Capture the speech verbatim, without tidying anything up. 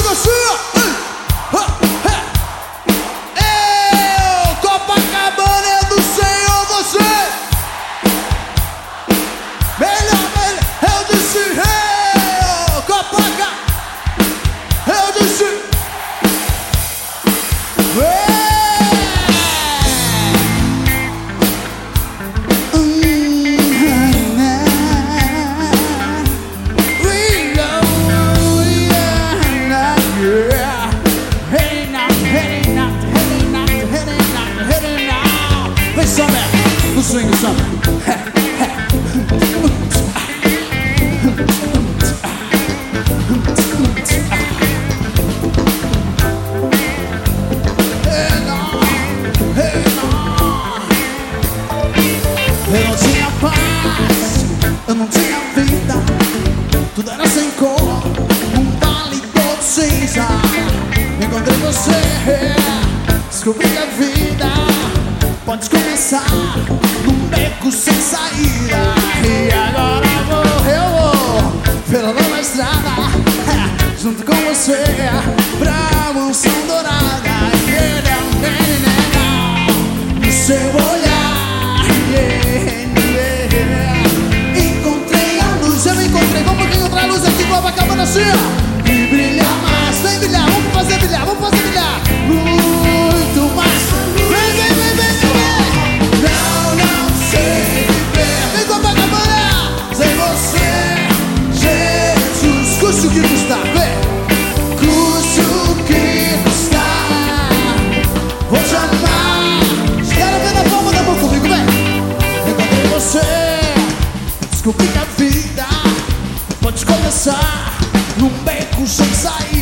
Garcia. Eu, Copacabana é do Senhor, você. Melhor, melhor, eu disse, eu, Copacabana, eu disse, eu. No swing of summer. Eu não tinha paz, eu não tinha vida, tudo era sem cor, um vale todo cinza. Encontrei você, descobri que a vida pode começar num beco sem saída. E agora vou, eu vou pela nova estrada, junto com você, pra mansão dourada. E ele é um neném no seu olhar, yeah, yeah. Encontrei a luz, eu encontrei, vamos encontrar a luz aqui, Copacabana assim, ó. E brilhar mais, vem brilhar, vamos fazer brilhar, vamos fazer brilhar muito mais. Vem, vem, vem, vem, vem. Não, não sei viver. Vem, Copacabana, sem você, Jesus. Custe o que custar, vem. Custe o que custar, vou chamar. Quero ver na palma da mão comigo, vem. Encontrei você, descobri que a vida pode começar num beco sem sair.